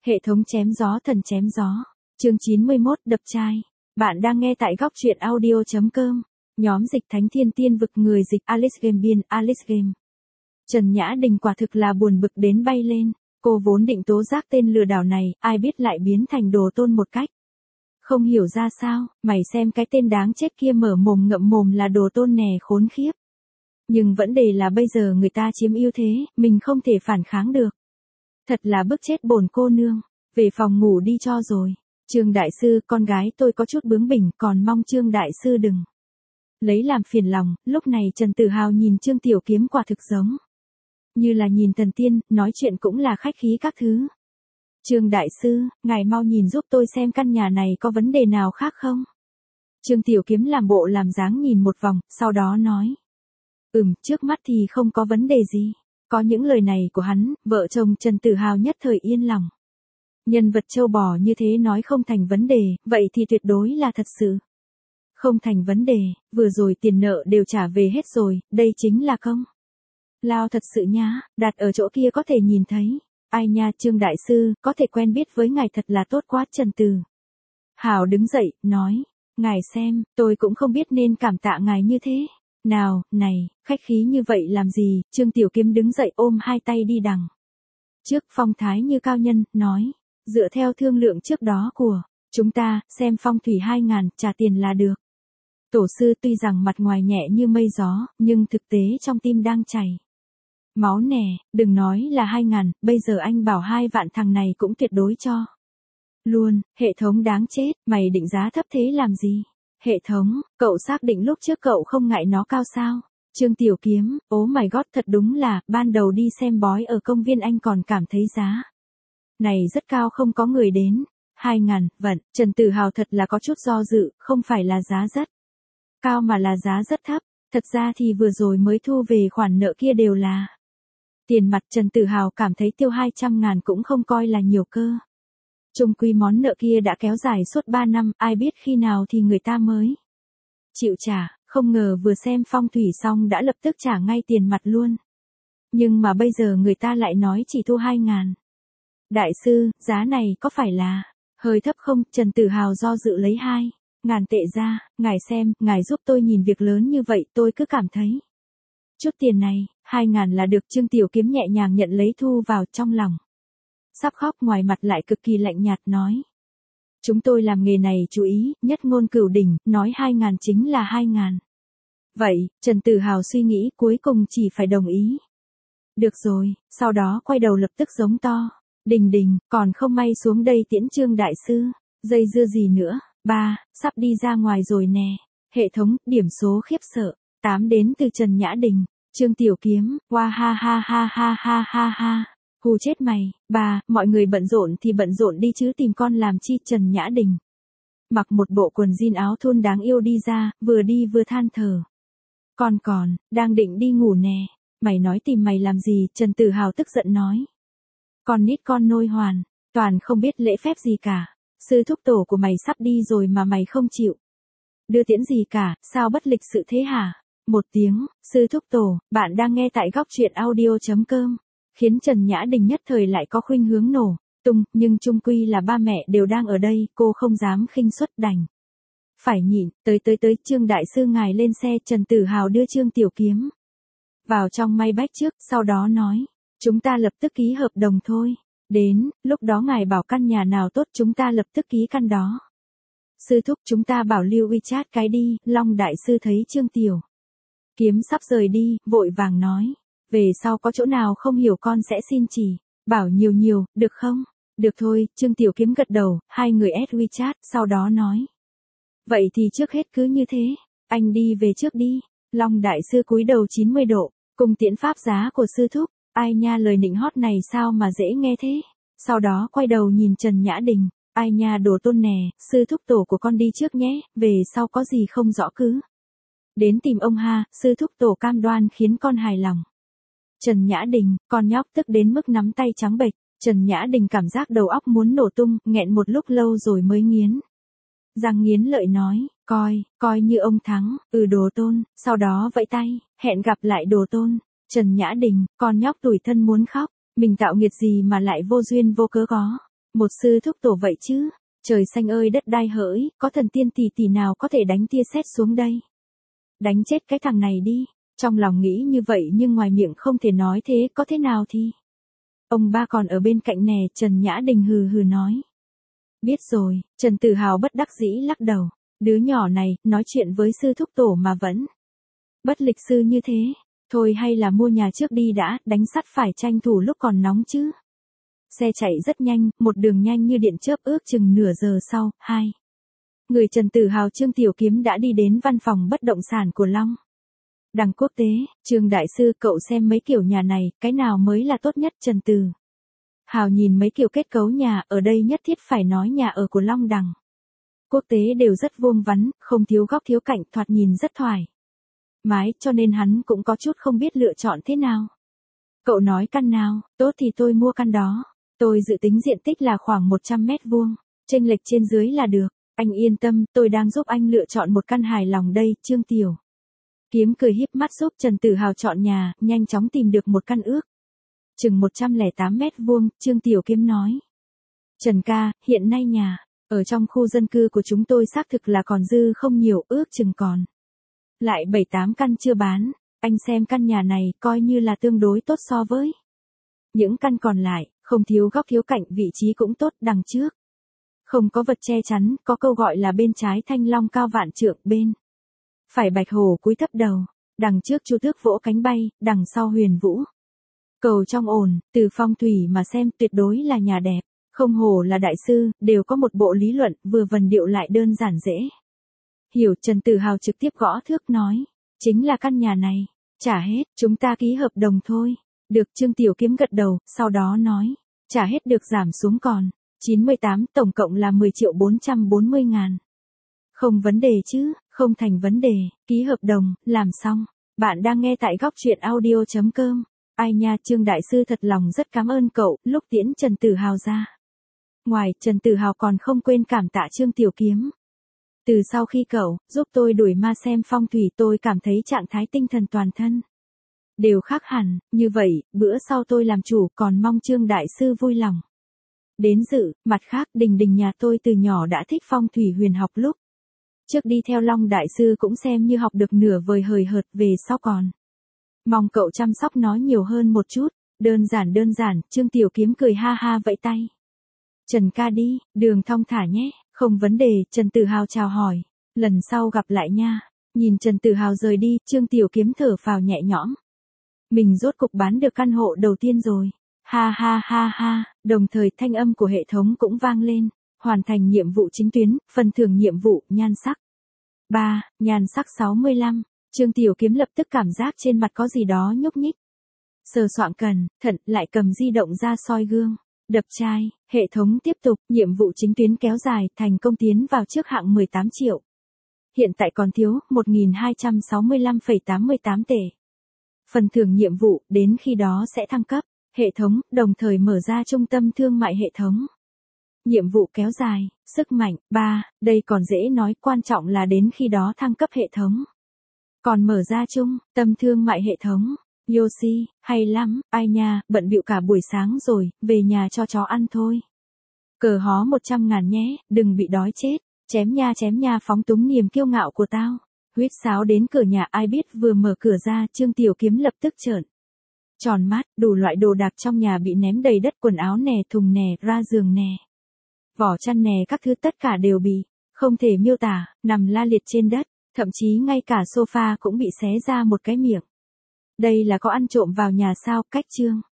Hệ thống chém gió thần chém gió. Chương 91 đập chai. Bạn đang nghe tại góc truyện audio.com. Nhóm dịch Thánh Thiên Tiên Vực, người dịch Alice Game, biên Alice Game. Trần Nhã Đình quả thực là buồn bực đến bay lên. Cô vốn định tố giác tên lừa đảo này, ai biết lại biến thành đồ tôn một cách không hiểu ra sao. Mày xem cái tên đáng chết kia mở mồm ngậm mồm là đồ tôn nè, khốn khiếp. Nhưng vấn đề là bây giờ người ta chiếm ưu thế, mình không thể phản kháng được. Thật là bức chết bổn cô nương. Về phòng ngủ đi cho rồi. Trương đại sư, con gái tôi có chút bướng bỉnh, còn mong Trương đại sư đừng lấy làm phiền lòng. Lúc này Trần Tử Hào nhìn Trương Tiểu Kiếm quả thực giống như là nhìn thần tiên, nói chuyện cũng là khách khí các thứ. Trương đại sư, ngài mau nhìn giúp tôi xem căn nhà này có vấn đề nào khác không? Trương Tiểu Kiếm làm bộ làm dáng nhìn một vòng, sau đó nói. Trước mắt thì không có vấn đề gì. Có những lời này của hắn, vợ chồng Trần Tử Hào nhất thời yên lòng. Nhân vật châu bò như thế nói không thành vấn đề, vậy thì tuyệt đối là thật sự không thành vấn đề. Vừa rồi tiền nợ đều trả về hết rồi, đây chính là công lao thật sự nhá, đặt ở chỗ kia có thể nhìn thấy. Ai nha, Trương đại sư, có thể quen biết với ngài thật là tốt quá. Trần Tử Hào đứng dậy, nói, ngài xem, tôi cũng không biết nên cảm tạ ngài như thế nào. Này, khách khí như vậy làm gì? Trương Tiểu Kiếm đứng dậy ôm hai tay đi đằng trước, phong thái như cao nhân, nói, dựa theo thương lượng trước đó của chúng ta, xem phong thủy 2.000, trả tiền là được. Tổ sư tuy rằng mặt ngoài nhẹ như mây gió, nhưng thực tế trong tim đang chảy máu nè. Đừng nói là 2.000, bây giờ anh bảo 2 vạn thằng này cũng tuyệt đối cho luôn. Hệ thống đáng chết, mày định giá thấp thế làm gì? Hệ thống, cậu xác định lúc trước cậu không ngại nó cao sao? Trương Tiểu Kiếm, oh my god, thật đúng là, ban đầu đi xem bói ở công viên anh còn cảm thấy giá này rất cao, không có người đến. 2.000, vận. Trần Tử Hào thật là có chút do dự, không phải là giá rất cao mà là giá rất thấp. Thật ra thì vừa rồi mới thu về khoản nợ kia đều là tiền mặt. Trần Tử Hào cảm thấy tiêu 200.000 cũng không coi là nhiều cơ. Chung quy món nợ kia đã kéo dài suốt 3 năm, ai biết khi nào thì người ta mới chịu trả. Không ngờ vừa xem phong thủy xong đã lập tức trả ngay tiền mặt luôn. Nhưng mà bây giờ người ta lại nói chỉ thu 2.000. Đại sư, giá này có phải là hơi thấp không? Trần Tử Hào do dự lấy 2.000 tệ ra. Ngài xem, ngài giúp tôi nhìn việc lớn như vậy, tôi cứ cảm thấy chút tiền này, 2.000 là được. Trương Tiểu Kiếm nhẹ nhàng nhận lấy thu vào, trong lòng sắp khóc, ngoài mặt lại cực kỳ lạnh nhạt, nói. Chúng tôi làm nghề này chú ý, nhất ngôn cửu đỉnh, nói 2.000 chính là 2.000. Vậy, Trần Tử Hào suy nghĩ, cuối cùng chỉ phải đồng ý. Được rồi, sau đó quay đầu lập tức giống to. Đình đình, còn không may xuống đây tiễn Trương đại sư. Dây dưa gì nữa? Ba, sắp đi ra ngoài rồi nè. Hệ thống, điểm số khiếp sợ. 8 đến từ Trần Nhã Đình. Trương Tiểu Kiếm, wow ha ha ha ha ha ha ha. Hù chết mày. Ba, mọi người bận rộn thì bận rộn đi chứ tìm con làm chi? Trần Nhã Đình mặc một bộ quần jean áo thun đáng yêu đi ra, vừa đi vừa than thở. Con còn, đang định đi ngủ nè. Mày nói tìm mày làm gì? Trần Tử Hào tức giận nói. Con nít con nôi hoàn, toàn không biết lễ phép gì cả. Sư thúc tổ của mày sắp đi rồi mà mày không chịu đưa tiễn gì cả, sao bất lịch sự thế hả? Một tiếng, sư thúc tổ, bạn đang nghe tại góc truyện audio.com. Khiến Trần Nhã Đình nhất thời lại có khuynh hướng nổ tung, nhưng chung quy là ba mẹ đều đang ở đây, cô không dám khinh suất, đành phải nhịn. Tới Trương đại sư ngài lên xe. Trần Tử Hào đưa Trương Tiểu Kiếm vào trong Maybach trước, sau đó nói, chúng ta lập tức ký hợp đồng thôi. Đến lúc đó ngài bảo căn nhà nào tốt chúng ta lập tức ký căn đó. Sư thúc, chúng ta bảo lưu WeChat cái đi. Long đại sư thấy Trương Tiểu Kiếm sắp rời đi, vội vàng nói, về sau có chỗ nào không hiểu con sẽ xin chỉ bảo nhiều, được không? Được thôi. Trương Tiểu Kiếm gật đầu, hai người add WeChat, sau đó nói, vậy thì trước hết cứ như thế, anh đi về trước đi. Long đại sư cúi đầu 90 độ, cung tiễn pháp giá của sư thúc. Ai nha, lời nịnh hót này sao mà dễ nghe thế? Sau đó quay đầu nhìn Trần Nhã Đình. Ai nha, đồ tôn nè, sư thúc tổ của con đi trước nhé, về sau có gì không rõ cứ đến tìm ông ha, sư thúc tổ cam đoan khiến con hài lòng. Trần Nhã Đình, con nhóc tức đến mức nắm tay trắng bệch. Trần Nhã Đình cảm giác đầu óc muốn nổ tung, nghẹn một lúc lâu rồi mới nghiến răng nghiến lợi nói, coi như ông thắng. Đồ tôn. Sau đó vẫy tay, hẹn gặp lại đồ tôn. Trần Nhã Đình, con nhóc tủi thân muốn khóc, mình tạo nghiệt gì mà lại vô duyên vô cớ có Một sư thúc tổ vậy chứ, trời xanh ơi đất đai hỡi, có thần tiên tỷ tỷ nào có thể đánh tia sét xuống đây. Đánh chết cái thằng này đi, trong lòng nghĩ như vậy nhưng ngoài miệng không thể nói thế, có thế nào thì. Ông ba còn ở bên cạnh nè, Trần Nhã Đình hừ hừ nói. Biết rồi, Trần Tử Hào bất đắc dĩ lắc đầu, đứa nhỏ này, nói chuyện với sư thúc tổ mà vẫn bất lịch sư như thế, thôi hay là mua nhà trước đi đã, đánh sắt phải tranh thủ lúc còn nóng chứ. Xe chạy rất nhanh, một đường nhanh như điện chớp, ước chừng nửa giờ sau, người Trần Tử Hào Trương Tiểu Kiếm đã đi đến văn phòng bất động sản của Long Đằng Quốc tế. Trương đại sư, cậu xem mấy kiểu nhà này, cái nào mới là tốt nhất? Trần Tử Hào nhìn mấy kiểu kết cấu nhà, ở đây nhất thiết phải nói nhà ở của Long Đằng Quốc tế đều rất vuông vắn, không thiếu góc thiếu cạnh, thoạt nhìn rất thoải mái, cho nên hắn cũng có chút không biết lựa chọn thế nào. Cậu nói căn nào, tốt thì tôi mua căn đó. Tôi dự tính diện tích là khoảng 100 mét vuông, chênh lệch trên dưới là được. Anh yên tâm, tôi đang giúp anh lựa chọn một căn hài lòng đây. Trương Tiểu Kiếm cười híp mắt giúp Trần Tử Hào chọn nhà, nhanh chóng tìm được một căn ước chừng 108 mét vuông. Trương Tiểu Kiếm nói: Trần ca, hiện nay nhà ở trong khu dân cư của chúng tôi xác thực là còn dư không nhiều, ước chừng còn lại 7-8 căn chưa bán. Anh xem căn nhà này coi như là tương đối tốt so với những căn còn lại, không thiếu góc thiếu cạnh, vị trí cũng tốt. Đằng trước không có vật che chắn, có câu gọi là bên trái thanh long cao vạn trượng, bên phải bạch hổ cúi thấp đầu. Đằng trước chu tước vỗ cánh bay, đằng sau huyền vũ cầu trong ổn. Từ phong thủy mà xem tuyệt đối là nhà đẹp. Không hổ là đại sư, đều có một bộ lý luận, vừa vần điệu lại đơn giản dễ hiểu. Trần Tử Hào trực tiếp gõ thước nói: chính là căn nhà này. Trả hết, chúng ta ký hợp đồng thôi. Được. Trương Tiểu Kiếm gật đầu, sau đó nói: trả hết được giảm xuống còn 98, tổng cộng là 10.440.000. Không vấn đề chứ? Không thành vấn đề, ký hợp đồng, làm xong. Bạn đang nghe tại góc truyện audio.com. Ai nha, Trương đại sư thật lòng rất cảm ơn cậu. Lúc tiễn Trần Tử Hào ra ngoài, Trần Tử Hào còn không quên cảm tạ Trương Tiểu Kiếm. Từ sau khi cậu giúp tôi đuổi ma xem phong thủy, tôi cảm thấy trạng thái tinh thần toàn thân đều khác hẳn. Như vậy, bữa sau tôi làm chủ, còn mong Trương đại sư vui lòng đến dự. Mặt khác, Đình Đình nhà tôi từ nhỏ đã thích phong thủy huyền học, lúc trước đi theo Long đại sư cũng xem như học được nửa vời hời hợt, về sau còn mong cậu chăm sóc nó nhiều hơn một chút. Đơn giản. Trương Tiểu Kiếm cười ha ha vẫy tay: Trần ca đi, đường thong thả nhé. Không vấn đề. Trần Tử Hào chào hỏi: lần sau gặp lại nha. Nhìn Trần Tử Hào rời đi, Trương Tiểu Kiếm thở phào nhẹ nhõm. Mình rốt cục bán được căn hộ đầu tiên rồi. Ha ha ha ha. Đồng thời thanh âm của hệ thống cũng vang lên: hoàn thành nhiệm vụ chính tuyến, phần thưởng nhiệm vụ, nhan sắc 3, nhan sắc 65. Trương Tiểu Kiếm lập tức cảm giác trên mặt có gì đó nhúc nhích. Sờ soạng cẩn thận, lại cầm di động ra soi gương. Đập chai. Hệ thống tiếp tục: nhiệm vụ chính tuyến kéo dài, thành công tiến vào trước hạng 18 triệu. Hiện tại còn thiếu 1.265,88 tệ. Phần thưởng nhiệm vụ, đến khi đó sẽ thăng cấp. Hệ thống, đồng thời mở ra trung tâm thương mại hệ thống. Nhiệm vụ kéo dài, sức mạnh 3, đây còn dễ nói, quan trọng là đến khi đó thăng cấp hệ thống. Còn mở ra trung tâm thương mại hệ thống. Yoshi, hay lắm. Ai nha, bận bịu cả buổi sáng rồi, về nhà cho chó ăn thôi. Cờ hó 100.000 nhé, đừng bị đói chết. Chém nha, phóng túng niềm kiêu ngạo của tao. Huýt sáo đến cửa nhà, ai biết vừa mở cửa ra, Trương Tiểu Kiếm lập tức trợn tròn mắt. Đủ loại đồ đạc trong nhà bị ném đầy đất, quần áo nè, thùng nè, ra giường nè, vỏ chăn nè, các thứ tất cả đều bị không thể miêu tả, nằm la liệt trên đất, thậm chí ngay cả sofa cũng bị xé ra một cái miệng. Đây là có ăn trộm vào nhà sao? Cách Trương